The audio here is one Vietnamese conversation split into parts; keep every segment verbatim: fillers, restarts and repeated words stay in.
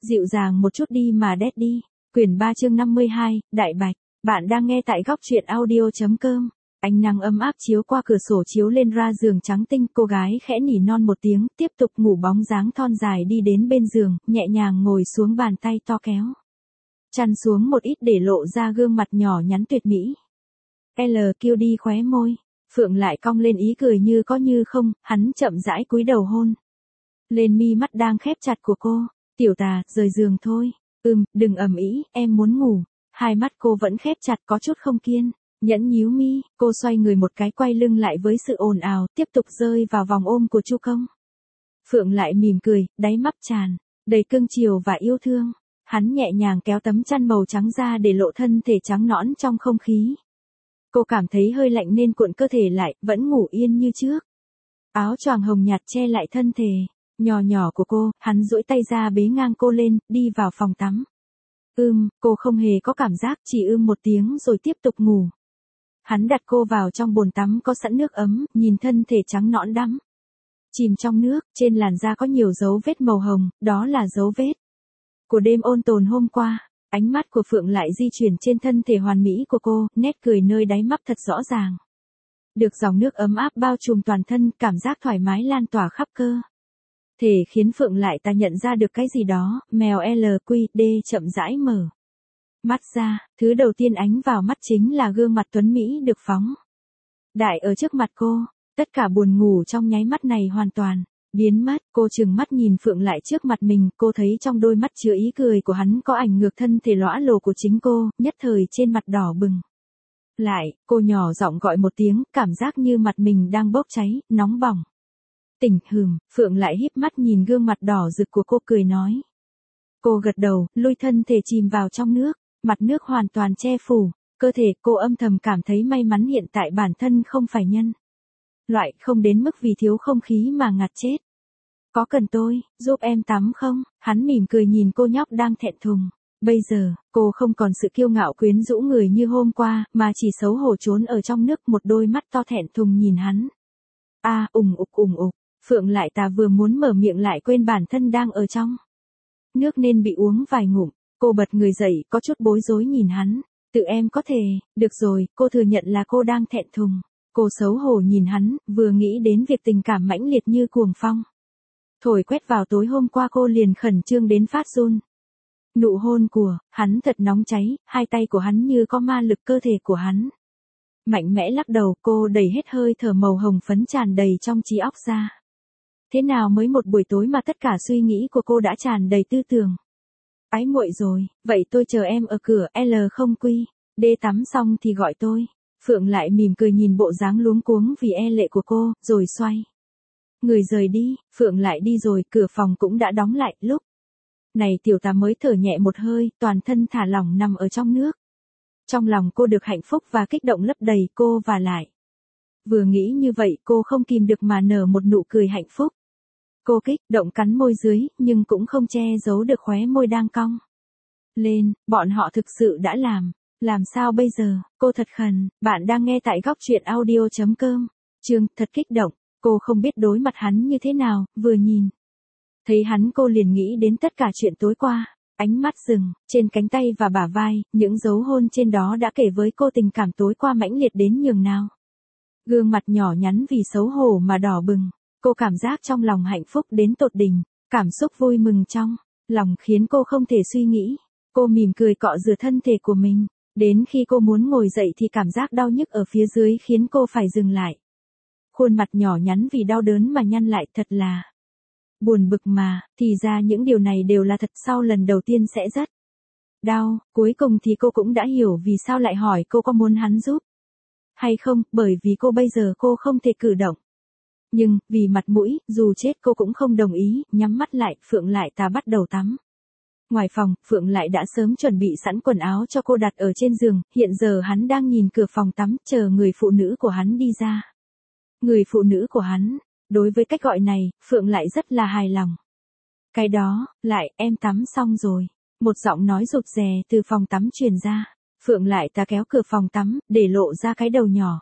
Dịu dàng một chút đi mà Daddy. Quyển ba chương năm mươi hai, Đại Bạch. Bạn đang nghe tại góc truyện audio.com. Ánh nắng ấm áp chiếu qua cửa sổ chiếu lên ra giường trắng tinh, cô gái khẽ nỉ non một tiếng, tiếp tục ngủ bóng dáng thon dài đi đến bên giường, nhẹ nhàng ngồi xuống bàn tay to kéo chăn xuống một ít để lộ ra gương mặt nhỏ nhắn tuyệt mỹ. L kêu đi khóe môi, Phượng lại cong lên ý cười như có như không, hắn chậm rãi cúi đầu hôn lên mi mắt đang khép chặt của cô. Tiểu tà, rời giường thôi. Ừm, đừng ầm ĩ, em muốn ngủ. Hai mắt cô vẫn khép chặt có chút không kiên nhẫn nhíu mi, cô xoay người một cái quay lưng lại với sự ồn ào, tiếp tục rơi vào vòng ôm của Chu Công. Phượng lại mỉm cười, đáy mắt tràn đầy cưng chiều và yêu thương. Hắn nhẹ nhàng kéo tấm chăn màu trắng ra để lộ thân thể trắng nõn trong không khí. Cô cảm thấy hơi lạnh nên cuộn cơ thể lại, vẫn ngủ yên như trước. Áo choàng hồng nhạt che lại thân thể nhỏ nhỏ của cô, hắn duỗi tay ra bế ngang cô lên, đi vào phòng tắm. Ưm, cô không hề có cảm giác, chỉ ưm một tiếng rồi tiếp tục ngủ. Hắn đặt cô vào trong bồn tắm có sẵn nước ấm, nhìn thân thể trắng nõn đắm chìm trong nước, trên làn da có nhiều dấu vết màu hồng, đó là dấu vết của đêm ôn tồn hôm qua. Ánh mắt của Phượng lại di chuyển trên thân thể hoàn mỹ của cô, nét cười nơi đáy mắt thật rõ ràng. Được dòng nước ấm áp bao trùm toàn thân, cảm giác thoải mái lan tỏa khắp cơ thể khiến Phượng lại ta nhận ra được cái gì đó. Mèo L Q D chậm rãi mở mắt ra, thứ đầu tiên ánh vào mắt chính là gương mặt tuấn Mỹ được phóng đại ở trước mặt cô. Tất cả buồn ngủ trong nháy mắt này hoàn toàn biến mất. Cô trừng mắt nhìn Phượng lại trước mặt mình, cô thấy trong đôi mắt chứa ý cười của hắn có ảnh ngược thân thể lõa lồ của chính cô, nhất thời trên mặt đỏ bừng lại, cô nhỏ giọng gọi một tiếng, cảm giác như mặt mình đang bốc cháy, nóng bỏng. Tỉnh hừm, Phượng lại híp mắt nhìn gương mặt đỏ rực của cô cười nói. Cô gật đầu, lui thân thể chìm vào trong nước, mặt nước hoàn toàn che phủ cơ thể. Cô âm thầm cảm thấy may mắn hiện tại bản thân không phải nhân loại, không đến mức vì thiếu không khí mà ngạt chết. Có cần tôi giúp em tắm không? Hắn mỉm cười nhìn cô nhóc đang thẹn thùng. Bây giờ, cô không còn sự kiêu ngạo quyến rũ người như hôm qua, mà chỉ xấu hổ trốn ở trong nước, một đôi mắt to thẹn thùng nhìn hắn. A, à, ủng ục ủng ục. Phượng lại ta vừa muốn mở miệng lại quên bản thân đang ở trong nước nên bị uống vài ngụm. Cô bật người dậy, có chút bối rối nhìn hắn. Tự em có thể, được rồi, cô thừa nhận là cô đang thẹn thùng. Cô xấu hổ nhìn hắn, vừa nghĩ đến việc tình cảm mãnh liệt như cuồng phong thổi quét vào tối hôm qua, cô liền khẩn trương đến phát run. Nụ hôn của hắn thật nóng cháy, hai tay của hắn như có ma lực, cơ thể của hắn mạnh mẽ lắc đầu. Cô đẩy hết hơi thở màu hồng phấn tràn đầy trong trí óc ra. Thế nào mới một buổi tối mà tất cả suy nghĩ của cô đã tràn đầy tư tưởng ái muội rồi. Vậy tôi chờ em ở cửa. L không quy D tắm xong thì gọi tôi. Phượng lại mỉm cười nhìn bộ dáng luống cuống vì e lệ của cô, rồi xoay người rời đi. Phượng lại đi rồi, cửa phòng cũng đã đóng lại. Lúc này tiểu tà mới thở nhẹ một hơi, toàn thân thả lỏng nằm ở trong nước. Trong lòng cô được hạnh phúc và kích động lấp đầy. Cô và lại vừa nghĩ như vậy, cô không kìm được mà nở một nụ cười hạnh phúc. Cô kích động cắn môi dưới, nhưng cũng không che giấu được khóe môi đang cong lên. Bọn họ thực sự đã làm. Làm sao bây giờ? Cô thật khẩn. Bạn đang nghe tại góc truyện audio.com. Chương, thật kích động. Cô không biết đối mặt hắn như thế nào, vừa nhìn thấy hắn cô liền nghĩ đến tất cả chuyện tối qua. Ánh mắt dừng trên cánh tay và bả vai, những dấu hôn trên đó đã kể với cô tình cảm tối qua mãnh liệt đến nhường nào. Gương mặt nhỏ nhắn vì xấu hổ mà đỏ bừng. Cô cảm giác trong lòng hạnh phúc đến tột đỉnh, cảm xúc vui mừng trong lòng khiến cô không thể suy nghĩ. Cô mỉm cười cọ rửa thân thể của mình. Đến khi cô muốn ngồi dậy thì cảm giác đau nhức ở phía dưới khiến cô phải dừng lại. Khuôn mặt nhỏ nhắn vì đau đớn mà nhăn lại, thật là buồn bực mà. Thì ra những điều này đều là thật, sau lần đầu tiên sẽ rất đau. Cuối cùng thì cô cũng đã hiểu vì sao lại hỏi cô có muốn hắn giúp hay không, bởi vì cô bây giờ cô không thể cử động. Nhưng, vì mặt mũi, dù chết cô cũng không đồng ý. Nhắm mắt lại, Phượng lại ta bắt đầu tắm. Ngoài phòng, Phượng lại đã sớm chuẩn bị sẵn quần áo cho cô đặt ở trên giường. Hiện giờ hắn đang nhìn cửa phòng tắm, chờ người phụ nữ của hắn đi ra. Người phụ nữ của hắn. Đối với cách gọi này, Phượng lại rất là hài lòng. Cái đó, lại, em tắm xong rồi. Một giọng nói rụt rè từ phòng tắm truyền ra. Phượng lại ta kéo cửa phòng tắm, để lộ ra cái đầu nhỏ.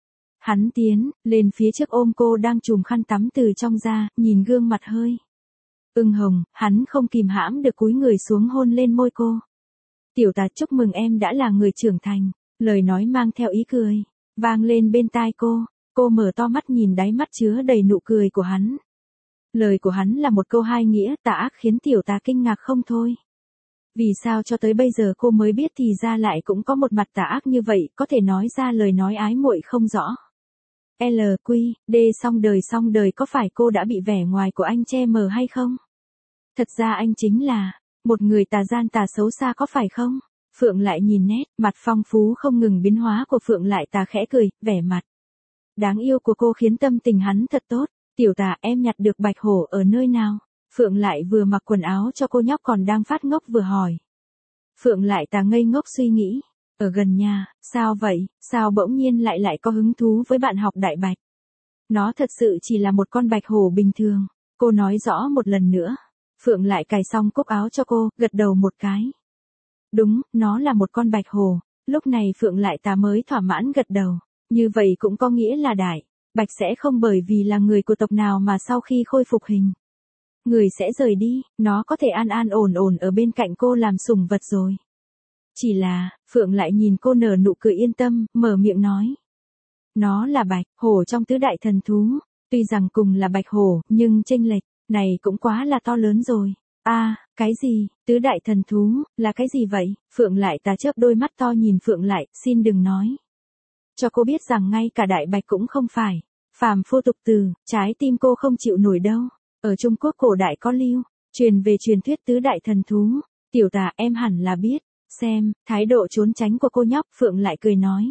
Hắn tiến lên phía trước ôm cô đang chùm khăn tắm từ trong ra, nhìn gương mặt hơi Ưng hồng, hắn không kìm hãm được cúi người xuống hôn lên môi cô. Tiểu tà, chúc mừng em đã là người trưởng thành, lời nói mang theo ý cười, vang lên bên tai cô, cô mở to mắt nhìn đáy mắt chứa đầy nụ cười của hắn. Lời của hắn là một câu hai nghĩa tà ác khiến tiểu tà kinh ngạc không thôi. Vì sao cho tới bây giờ cô mới biết thì ra lại cũng có một mặt tà ác như vậy, có thể nói ra lời nói ái muội không rõ. L Q D xong đời xong đời, có phải cô đã bị vẻ ngoài của anh che mờ hay không? Thật ra anh chính là một người tà gian tà xấu xa có phải không? Phượng lại nhìn nét mặt phong phú không ngừng biến hóa của Phượng lại tà khẽ cười, vẻ mặt đáng yêu của cô khiến tâm tình hắn thật tốt. Tiểu tà, em nhặt được bạch hổ ở nơi nào? Phượng lại vừa mặc quần áo cho cô nhóc còn đang phát ngốc vừa hỏi. Phượng lại tà ngây ngốc suy nghĩ. Ở gần nhà, sao vậy, sao bỗng nhiên lại lại có hứng thú với bạn học đại bạch? Nó thật sự chỉ là một con bạch hổ bình thường. Cô nói rõ một lần nữa. Phượng lại cài xong cúc áo cho cô, gật đầu một cái. Đúng, nó là một con bạch hổ. Lúc này Phượng lại tà mới thỏa mãn gật đầu. Như vậy cũng có nghĩa là đại bạch sẽ không bởi vì là người của tộc nào mà sau khi khôi phục hình người sẽ rời đi, nó có thể an an ổn ổn ở bên cạnh cô làm sủng vật rồi. Chỉ là, Phượng lại nhìn cô nở nụ cười yên tâm, mở miệng nói. Nó là bạch hổ trong tứ đại thần thú, tuy rằng cùng là bạch hổ, nhưng chênh lệch này cũng quá là to lớn rồi. A, à, cái gì, tứ đại thần thú, là cái gì vậy? Phượng lại tà chớp đôi mắt to nhìn Phượng lại, xin đừng nói. Cho cô biết rằng ngay cả đại bạch cũng không phải phàm phu tục từ, trái tim cô không chịu nổi đâu. Ở Trung Quốc cổ đại có lưu truyền về truyền thuyết tứ đại thần thú. Tiểu tà, em hẳn là biết. Xem thái độ trốn tránh của cô nhóc, Phượng lại cười nói.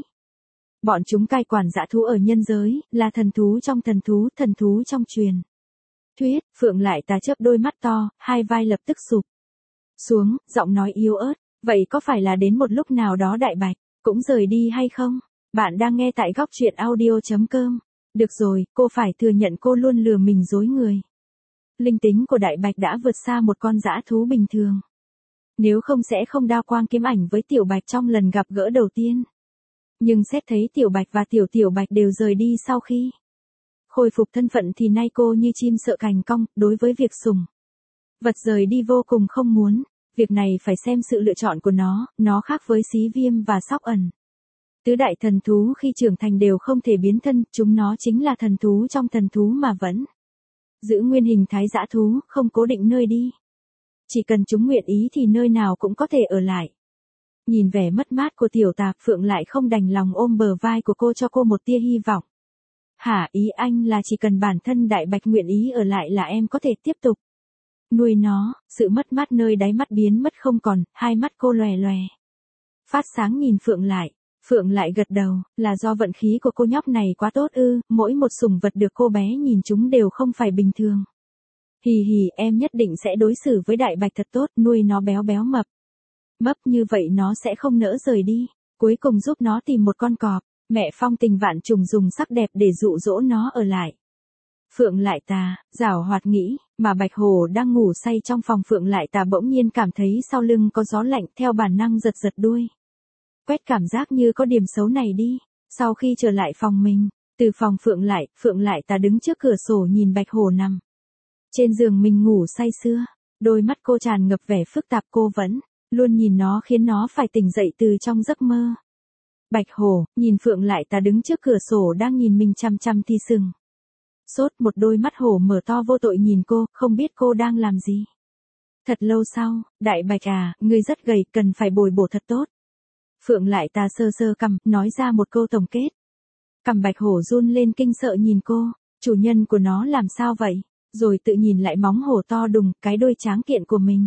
Bọn chúng cai quản dã thú ở nhân giới, là thần thú trong thần thú, thần thú trong truyền thuyết. Phượng lại tà chớp đôi mắt to, hai vai lập tức sụp xuống, giọng nói yếu ớt. Vậy có phải là đến một lúc nào đó đại bạch cũng rời đi hay không? Bạn đang nghe tại góc truyện audio chấm com. Được rồi, cô phải thừa nhận cô luôn lừa mình dối người. Linh tính của đại bạch đã vượt xa một con dã thú bình thường. Nếu không sẽ không đao quang kiếm ảnh với tiểu bạch trong lần gặp gỡ đầu tiên. Nhưng xét thấy tiểu bạch và tiểu tiểu bạch đều rời đi sau khi khôi phục thân phận thì nay cô như chim sợ cành cong, đối với việc sủng vật rời đi vô cùng không muốn. Việc này phải xem sự lựa chọn của nó, nó khác với xí viêm và sóc ẩn. Tứ đại thần thú khi trưởng thành đều không thể biến thân, chúng nó chính là thần thú trong thần thú mà vẫn giữ nguyên hình thái dã thú, không cố định nơi đi. Chỉ cần chúng nguyện ý thì nơi nào cũng có thể ở lại. Nhìn vẻ mất mát của tiểu tà, Phượng lại không đành lòng ôm bờ vai của cô cho cô một tia hy vọng. Hả, ý anh là chỉ cần bản thân đại bạch nguyện ý ở lại là em có thể tiếp tục nuôi nó? Sự mất mát nơi đáy mắt biến mất không còn, hai mắt cô lòe lòe phát sáng nhìn Phượng lại. Phượng lại gật đầu, là do vận khí của cô nhóc này quá tốt ư? Mỗi một sủng vật được cô bé nhìn chúng đều không phải bình thường. Hì hì, em nhất định sẽ đối xử với đại bạch thật tốt, nuôi nó béo béo mập mấp như vậy nó sẽ không nỡ rời đi. Cuối cùng giúp nó tìm một con cọp, mẹ phong tình vạn trùng dùng sắc đẹp để dụ dỗ nó ở lại. Phượng lại tà, giảo hoạt nghĩ, mà bạch hổ đang ngủ say trong phòng. Phượng lại tà bỗng nhiên cảm thấy sau lưng có gió lạnh, theo bản năng giật giật đuôi. Quét cảm giác như có điểm xấu này đi. Sau khi trở lại phòng mình, từ phòng Phượng lại, Phượng lại tà đứng trước cửa sổ nhìn bạch hổ nằm trên giường mình ngủ say sưa. Đôi mắt cô tràn ngập vẻ phức tạp, cô vẫn luôn nhìn nó khiến nó phải tỉnh dậy từ trong giấc mơ. Bạch hổ, nhìn Phượng lại tà đứng trước cửa sổ đang nhìn mình chăm chăm thì sừng sốt, một đôi mắt hổ mở to vô tội nhìn cô, không biết cô đang làm gì. Thật lâu sau, đại bạch à, ngươi rất gầy, cần phải bồi bổ thật tốt. Phượng lại tà sơ sơ cằm, nói ra một câu tổng kết. Cằm bạch hổ run lên kinh sợ nhìn cô, chủ nhân của nó làm sao vậy? Rồi tự nhìn lại móng hổ to đùng, cái đôi tráng kiện của mình.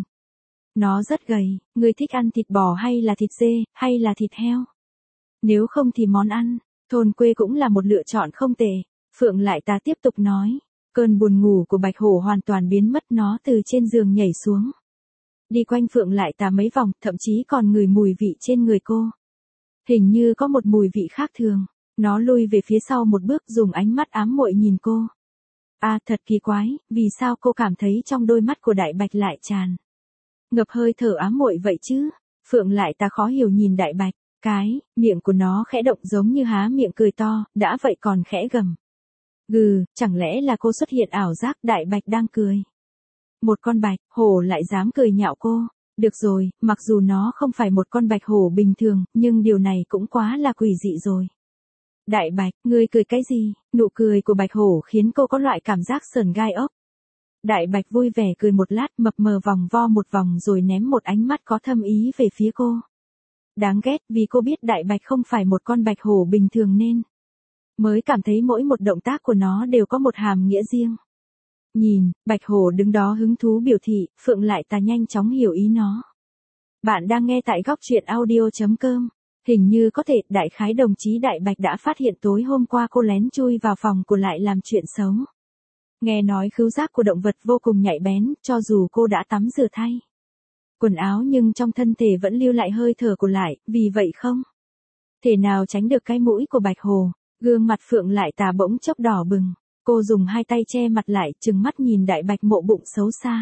Nó rất gầy, ngươi thích ăn thịt bò hay là thịt dê, hay là thịt heo? Nếu không thì món ăn thôn quê cũng là một lựa chọn không tệ. Phượng lại tà tiếp tục nói. Cơn buồn ngủ của bạch hổ hoàn toàn biến mất, nó từ trên giường nhảy xuống. Đi quanh Phượng lại tà mấy vòng, thậm chí còn ngửi mùi vị trên người cô. Hình như có một mùi vị khác thường. Nó lui về phía sau một bước, dùng ánh mắt ám muội nhìn cô. À, thật kỳ quái, vì sao cô cảm thấy trong đôi mắt của đại bạch lại tràn ngập hơi thở ám muội vậy chứ? Phượng lại tà khó hiểu nhìn đại bạch, cái miệng của nó khẽ động giống như há miệng cười to, đã vậy còn khẽ gầm gừ, chẳng lẽ là cô xuất hiện ảo giác đại bạch đang cười. Một con bạch hổ lại dám cười nhạo cô. Được rồi, mặc dù nó không phải một con bạch hổ bình thường, nhưng điều này cũng quá là quỷ dị rồi. Đại bạch, ngươi cười cái gì? Nụ cười của bạch hổ khiến cô có loại cảm giác sởn gai ốc. Đại bạch vui vẻ cười một lát, mập mờ vòng vo một vòng rồi ném một ánh mắt có thâm ý về phía cô. Đáng ghét, vì cô biết đại bạch không phải một con bạch hổ bình thường nên mới cảm thấy mỗi một động tác của nó đều có một hàm nghĩa riêng. Nhìn, bạch hổ đứng đó hứng thú biểu thị, Phượng Lại Tà nhanh chóng hiểu ý nó. Bạn đang nghe tại góc truyện audio chấm com. Hình như có thể, đại khái đồng chí Đại Bạch đã phát hiện tối hôm qua cô lén chui vào phòng của Lại làm chuyện xấu. Nghe nói khứu giác của động vật vô cùng nhạy bén, cho dù cô đã tắm rửa thay quần áo nhưng trong thân thể vẫn lưu lại hơi thở của Lại, vì vậy không thể nào tránh được cái mũi của bạch hồ. Gương mặt Phượng Lại Tà bỗng chốc đỏ bừng, cô dùng hai tay che mặt lại, trừng mắt nhìn Đại Bạch mộ bụng xấu xa.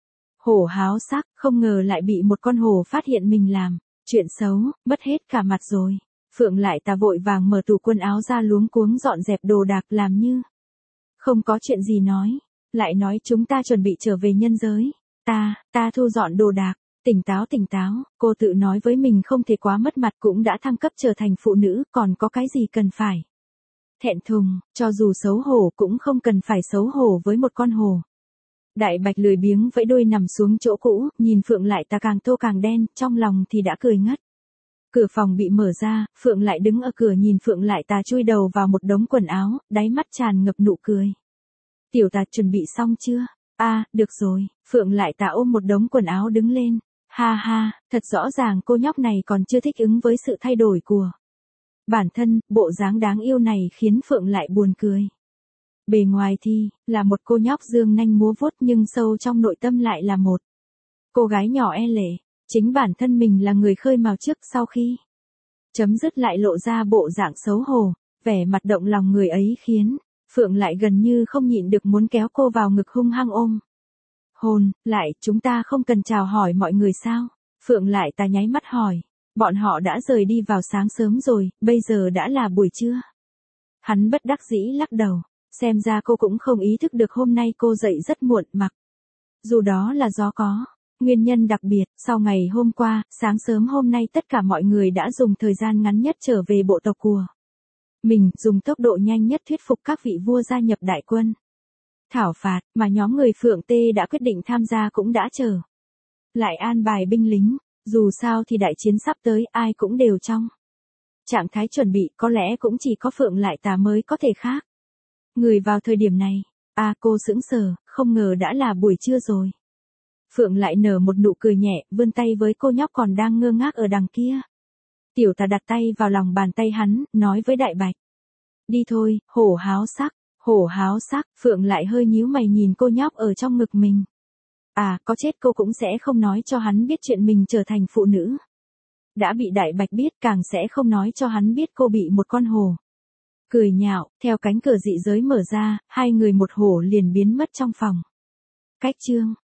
Hổ háo sắc, không ngờ lại bị một con hổ phát hiện mình làm chuyện xấu, mất hết cả mặt rồi. Phượng Lại Tà vội vàng mở tủ quần áo ra, luống cuống dọn dẹp đồ đạc, làm như không có chuyện gì nói. Lại nói chúng ta chuẩn bị trở về nhân giới. Ta, ta thu dọn đồ đạc. Tỉnh táo tỉnh táo, cô tự nói với mình không thể quá mất mặt, cũng đã thăng cấp trở thành phụ nữ, còn có cái gì cần phải thẹn thùng, cho dù xấu hổ cũng không cần phải xấu hổ với một con hổ. Đại Bạch lười biếng vẫy đuôi nằm xuống chỗ cũ, nhìn Phượng Lại Tà càng tô càng đen, trong lòng thì đã cười ngất. Cửa phòng bị mở ra, Phượng Lại đứng ở cửa nhìn Phượng Lại Tà chui đầu vào một đống quần áo, đáy mắt tràn ngập nụ cười. Tiểu Tà chuẩn bị xong chưa? A, à, được rồi. Phượng Lại Tà ôm một đống quần áo đứng lên. Ha ha, thật rõ ràng cô nhóc này còn chưa thích ứng với sự thay đổi của bản thân, bộ dáng đáng yêu này khiến Phượng Lại buồn cười. Bề ngoài thì là một cô nhóc dương nanh múa vuốt, nhưng sâu trong nội tâm lại là một cô gái nhỏ e lệ. Chính bản thân mình là người khơi mào trước, sau khi chấm dứt lại lộ ra bộ dạng xấu hổ, vẻ mặt động lòng người ấy khiến Phượng Lại gần như không nhịn được muốn kéo cô vào ngực hung hăng ôm. Hôn, Lại, chúng ta không cần chào hỏi mọi người sao? Phượng Lại Tà nháy mắt hỏi. Bọn họ đã rời đi vào sáng sớm rồi, bây giờ đã là buổi trưa. Hắn bất đắc dĩ lắc đầu. Xem ra cô cũng không ý thức được hôm nay cô dậy rất muộn, mặc dù đó là do có nguyên nhân đặc biệt. Sau ngày hôm qua, sáng sớm hôm nay tất cả mọi người đã dùng thời gian ngắn nhất trở về bộ tộc của mình, dùng tốc độ nhanh nhất thuyết phục các vị vua gia nhập đại quân thảo phạt, mà nhóm người Phượng Tê đã quyết định tham gia cũng đã trở lại an bài binh lính. Dù sao thì đại chiến sắp tới, ai cũng đều trong trạng thái chuẩn bị, có lẽ cũng chỉ có Phượng Lại Tà mới có thể khác người vào thời điểm này. À, cô sững sờ, không ngờ đã là buổi trưa rồi. Phượng Lại nở một nụ cười nhẹ, vươn tay với cô nhóc còn đang ngơ ngác ở đằng kia. Tiểu Tà đặt tay vào lòng bàn tay hắn, nói với Đại Bạch. Đi thôi, hổ háo sắc. Hổ háo sắc, Phượng Lại hơi nhíu mày nhìn cô nhóc ở trong ngực mình. À, có chết cô cũng sẽ không nói cho hắn biết chuyện mình trở thành phụ nữ. Đã bị Đại Bạch biết, càng sẽ không nói cho hắn biết cô bị một con hổ cười nhạo. Theo cánh cửa dị giới mở ra, hai người một hổ liền biến mất trong phòng. Cách chương